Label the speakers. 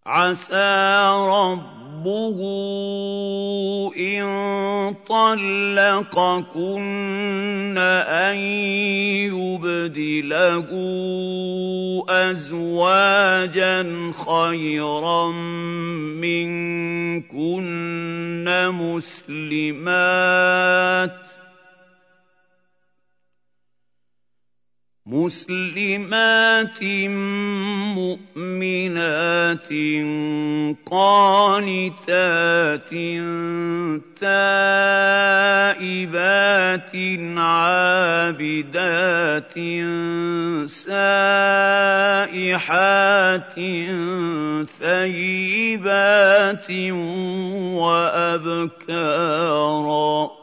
Speaker 1: عَسَىٰ رَبُّهُ إِن طَلَّقَكُنَّ أَن يُبْدِلَهُ أَزْوَاجًا خَيْرًا مِّنكُنَّ مُسْلِمَاتٍ مُّؤْمِنَاتٍ قَانِتَاتٍ تَائِبَاتٍ عَابِدَاتٍ سَائِحَاتٍ ثَيِّبَاتٍ وَأَبْكَارًا